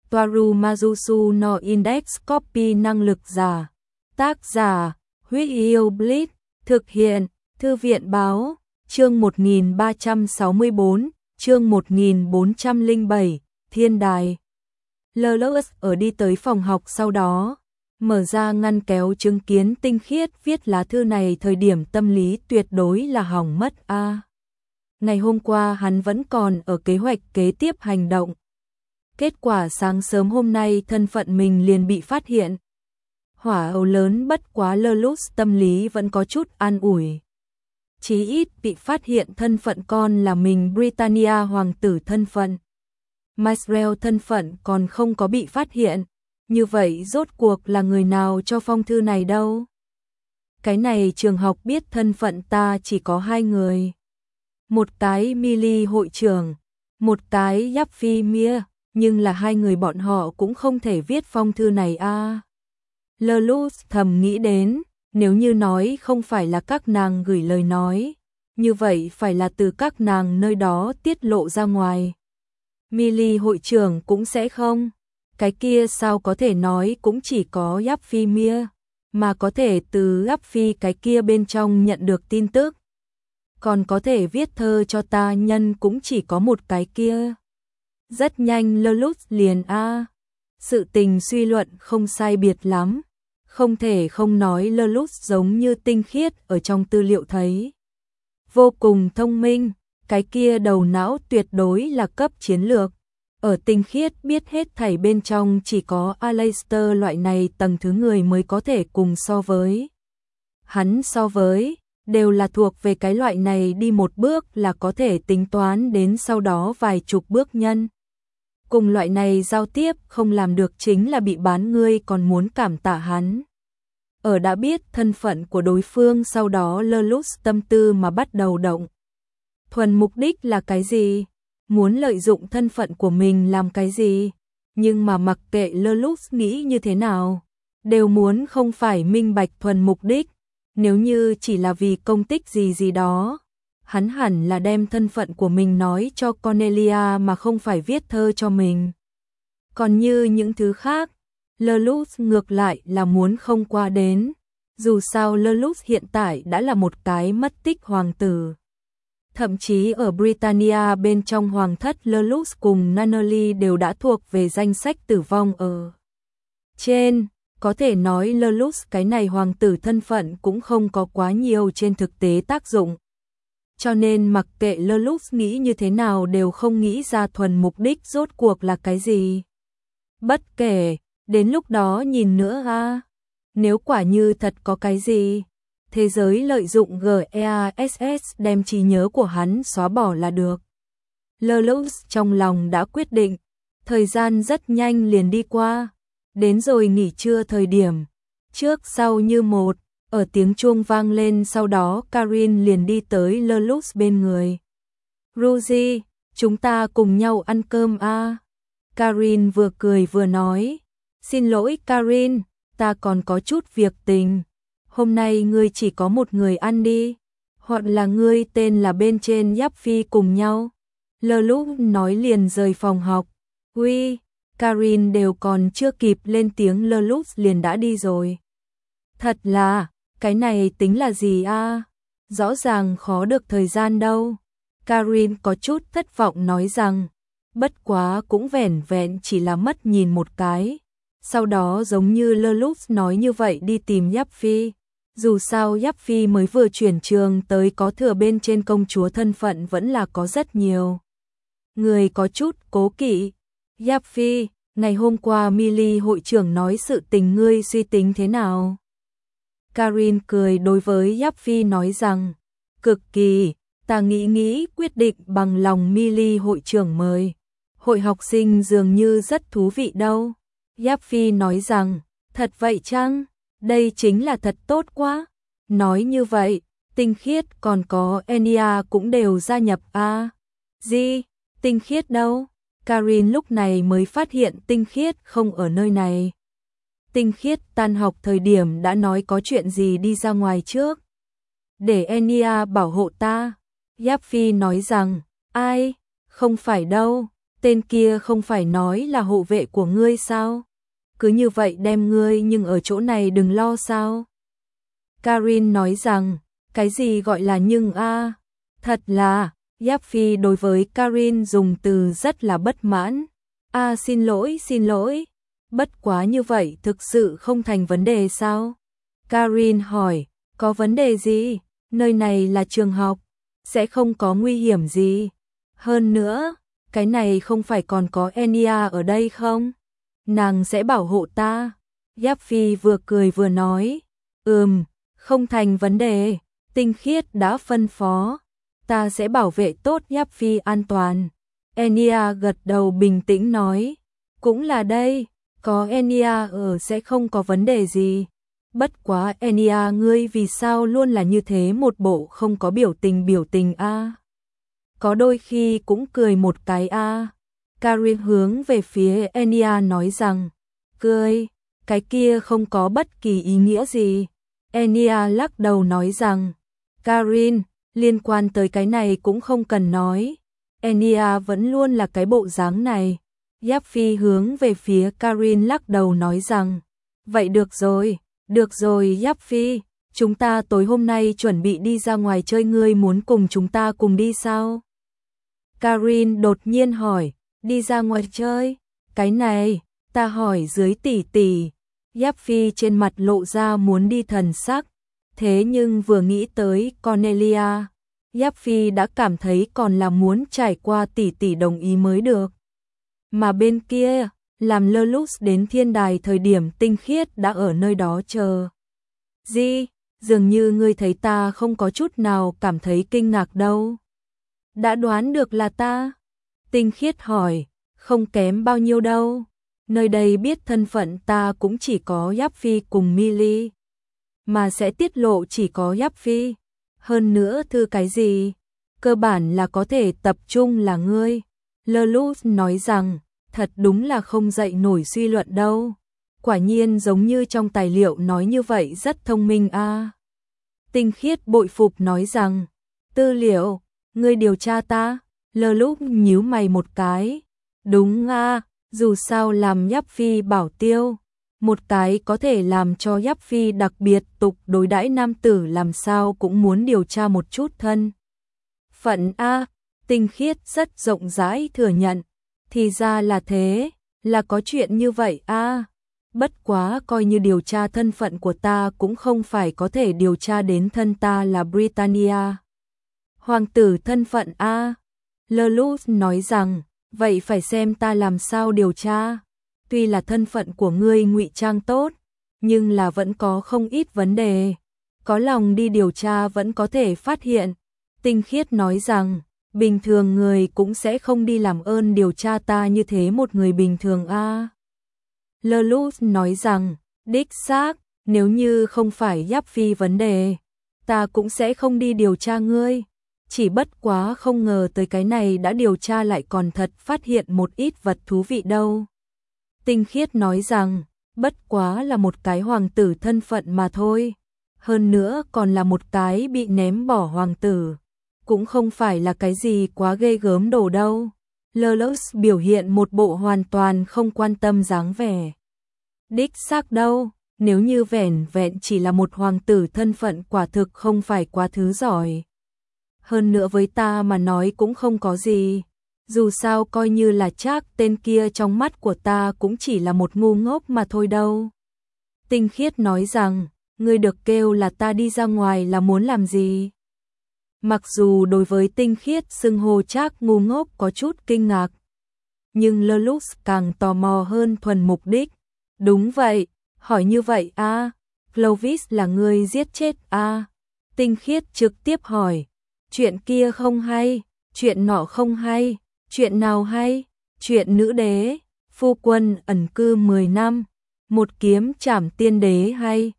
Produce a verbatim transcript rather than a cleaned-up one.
Toaru Majusu no Index Copy năng lực giả. Tác giả, Huyết Yêu Blitz, thực hiện, Thư viện báo, chương một nghìn ba trăm sáu mươi tư, chương một nghìn bốn trăm lẻ bảy, Thiên đài. Lelouch ở đi tới phòng học sau đó, mở ra ngăn kéo chứng kiến tinh khiết viết lá thư này thời điểm tâm lý tuyệt đối là hỏng mất a. À, ngày hôm qua hắn vẫn còn ở kế hoạch kế tiếp hành động. Kết quả sáng sớm hôm nay thân phận mình liền bị phát hiện. Hỏa ấu lớn bất quá Lelouch tâm lý vẫn có chút an ủi. Chí ít bị phát hiện thân phận con là mình Britannia hoàng tử thân phận. Maxwell thân phận còn không có bị phát hiện. Như vậy rốt cuộc là người nào cho phong thư này đâu? Cái này trường học biết thân phận ta chỉ có hai người. Một cái Millie hội trưởng, một cái Yaphi Mia, nhưng là hai người bọn họ cũng không thể viết phong thư này a. À. Lelouch thầm nghĩ đến, nếu như nói không phải là các nàng gửi lời nói, như vậy phải là từ các nàng nơi đó tiết lộ ra ngoài. Millie hội trưởng cũng sẽ không. Cái kia sao có thể nói cũng chỉ có Yaphi Mia, mà có thể từ Yaphi cái kia bên trong nhận được tin tức. Còn có thể viết thơ cho ta nhân cũng chỉ có một cái kia. Rất nhanh Lelouch liền a. À. Sự tình suy luận không sai biệt lắm. Không thể không nói Lelouch giống như tinh khiết ở trong tư liệu thấy. Vô cùng thông minh, cái kia đầu não tuyệt đối là cấp chiến lược. Ở tinh khiết biết hết thảy bên trong chỉ có Aleister loại này tầng thứ người mới có thể cùng so với. Hắn so với, đều là thuộc về cái loại này đi một bước là có thể tính toán đến sau đó vài chục bước nhân. Cùng loại này giao tiếp không làm được chính là bị bán ngươi còn muốn cảm tạ hắn. Ở đã biết thân phận của đối phương sau đó Lelouch tâm tư mà bắt đầu động. Thuần mục đích là cái gì? Muốn lợi dụng thân phận của mình làm cái gì? Nhưng mà mặc kệ Lelouch nghĩ như thế nào, đều muốn không phải minh bạch thuần mục đích. Nếu như chỉ là vì công tích gì gì đó, hắn hẳn là đem thân phận của mình nói cho Cornelia mà không phải viết thơ cho mình. Còn như những thứ khác, Lelouch ngược lại là muốn không qua đến. Dù sao Lelouch hiện tại đã là một cái mất tích hoàng tử. Thậm chí ở Britannia bên trong hoàng thất Lelouch cùng Nunnally đều đã thuộc về danh sách tử vong ở trên. Có thể nói Lelouch cái này hoàng tử thân phận cũng không có quá nhiều trên thực tế tác dụng. Cho nên mặc kệ Lelouch nghĩ như thế nào đều không nghĩ ra thuần mục đích rốt cuộc là cái gì. Bất kể, đến lúc đó nhìn nữa ha. Nếu quả như thật có cái gì, thế giới lợi dụng GEASS đem trí nhớ của hắn xóa bỏ là được. Lelouch trong lòng đã quyết định, thời gian rất nhanh liền đi qua. Đến rồi nghỉ trưa thời điểm, trước sau như một, ở tiếng chuông vang lên sau đó Karin liền đi tới Lelouch bên người. Rudy, chúng ta cùng nhau ăn cơm a. À? Karin vừa cười vừa nói, xin lỗi Karin, ta còn có chút việc tình. Hôm nay ngươi chỉ có một người ăn đi, hoặc là ngươi tên là bên trên Yaphi cùng nhau. Lelouch nói liền rời phòng học. Uy, Karin đều còn chưa kịp lên tiếng Lelouch liền đã đi rồi. Thật là, cái này tính là gì a? À? Rõ ràng khó được thời gian đâu. Karin có chút thất vọng nói rằng, bất quá cũng vẻn vẹn chỉ là mất nhìn một cái. Sau đó giống như Lelouch nói như vậy đi tìm Yaphi. Dù sao Yaphi mới vừa chuyển trường tới có thừa bên trên công chúa thân phận vẫn là có rất nhiều. Người có chút cố kỵ. Yaphi, ngày hôm qua Millie hội trưởng nói sự tình ngươi suy tính thế nào? Karin cười đối với Yaphi nói rằng, cực kỳ, ta nghĩ nghĩ quyết định bằng lòng Millie hội trưởng mời. Hội học sinh dường như rất thú vị đâu. Yaphi nói rằng, thật vậy chăng? Đây chính là thật tốt quá. Nói như vậy, tinh khiết còn có Enya cũng đều gia nhập a. À, gì? Tinh khiết đâu? Karin lúc này mới phát hiện tinh khiết không ở nơi này. Tinh khiết tan học thời điểm đã nói có chuyện gì đi ra ngoài trước. Để Enya bảo hộ ta. Yaphi nói rằng, ai? Không phải đâu. tên kia không phải nói là hộ vệ của ngươi sao? Cứ như vậy đem ngươi nhưng ở chỗ này đừng lo sao? Karin nói rằng, cái gì gọi là nhưng a? Thật là, Giáp Phi đối với Karin dùng từ rất là bất mãn. A xin lỗi, xin lỗi. Bất quá như vậy thực sự không thành vấn đề sao? Karin hỏi, có vấn đề gì? Nơi này là trường học, sẽ không có nguy hiểm gì. Hơn nữa, cái này không phải còn có Enya ở đây không? Nàng sẽ bảo hộ ta. Giáp Phi vừa cười vừa nói, ừm, không thành vấn đề, Tinh Khiết đã phân phó. Ta sẽ bảo vệ tốt Giáp Phi an toàn. Enya gật đầu bình tĩnh nói, cũng là đây, có Enya ở sẽ không có vấn đề gì. Bất quá Enya ngươi vì sao luôn là như thế một bộ không có biểu tình biểu tình a? Có đôi khi cũng cười một cái a. Karin hướng về phía Enya nói rằng, cười, cái kia không có bất kỳ ý nghĩa gì. Enya lắc đầu nói rằng, Karin, liên quan tới cái này cũng không cần nói. Enya vẫn luôn là cái bộ dáng này. Giáp Phi hướng về phía Karin lắc đầu nói rằng, vậy được rồi, được rồi Giáp Phi, chúng ta tối hôm nay chuẩn bị đi ra ngoài chơi, ngươi muốn cùng chúng ta cùng đi sao? Karin đột nhiên hỏi, đi ra ngoài chơi? Cái này, ta hỏi dưới tỷ tỷ. Giáp Phi trên mặt lộ ra muốn đi thần sắc, thế nhưng vừa nghĩ tới Cornelia, Giáp Phi đã cảm thấy còn là muốn trải qua tỷ tỷ đồng ý mới được. Mà bên kia, làm lơ lúc đến thiên đài thời điểm Tinh Khiết đã ở nơi đó chờ. Gì? Dường như ngươi thấy ta không có chút nào cảm thấy kinh ngạc đâu. Đã đoán được là ta? Tinh Khiết hỏi, không kém bao nhiêu đâu. Nơi đây biết thân phận ta cũng chỉ có Giáp Phi cùng Millie. Mà sẽ tiết lộ chỉ có Giáp Phi. Hơn nữa thư cái gì? Cơ bản là có thể tập trung là ngươi. Lelouch nói rằng, thật đúng là không dậy nổi suy luận đâu. Quả nhiên giống như trong tài liệu nói như vậy rất thông minh a. À. Tinh Khiết bội phục nói rằng, tư liệu, ngươi điều tra ta? Lelouch nhíu mày một cái. Đúng a, à, dù sao làm Giáp Phi bảo tiêu. Một cái có thể làm cho Giáp Phi đặc biệt tục đối đãi nam tử làm sao cũng muốn điều tra một chút thân phận a. Tinh Khiết rất rộng rãi thừa nhận, thì ra là thế, là có chuyện như vậy a. Bất quá coi như điều tra thân phận của ta cũng không phải có thể điều tra đến thân ta là Britannia. Hoàng tử thân phận a. Lelouch nói rằng, vậy phải xem ta làm sao điều tra. Tuy là thân phận của ngươi ngụy trang tốt, nhưng là vẫn có không ít vấn đề. Có lòng đi điều tra vẫn có thể phát hiện. Tinh Khiết nói rằng, bình thường người cũng sẽ không đi làm ơn điều tra ta như thế một người bình thường a. À. Lelouch nói rằng, đích xác, nếu như không phải Giáp Phi vấn đề, ta cũng sẽ không đi điều tra ngươi. Chỉ bất quá không ngờ tới cái này đã điều tra lại còn thật phát hiện một ít vật thú vị đâu. Tinh Khiết nói rằng, bất quá là một cái hoàng tử thân phận mà thôi. Hơn nữa còn là một cái bị ném bỏ hoàng tử. Cũng không phải là cái gì quá ghê gớm đồ đâu. Lelouch biểu hiện một bộ hoàn toàn không quan tâm dáng vẻ. Đích xác đâu, nếu như vẻn vẹn chỉ là một hoàng tử thân phận quả thực không phải quá thứ giỏi. Hơn nữa với ta mà nói cũng không có gì. Dù sao coi như là chắc tên kia trong mắt của ta cũng chỉ là một ngu ngốc mà thôi đâu. Tinh Khiết nói rằng, ngươi được kêu là ta đi ra ngoài là muốn làm gì? Mặc dù đối với Tinh Khiết xưng hô chắc ngu ngốc có chút kinh ngạc, nhưng Lelouch càng tò mò hơn thuần mục đích. Đúng vậy, hỏi như vậy a, à, Clovis là ngươi giết chết a? À? Tinh Khiết trực tiếp hỏi, chuyện kia không hay, chuyện nọ không hay, chuyện nào hay? Chuyện nữ đế, phu quân ẩn cư mười năm, một kiếm trảm tiên đế hay?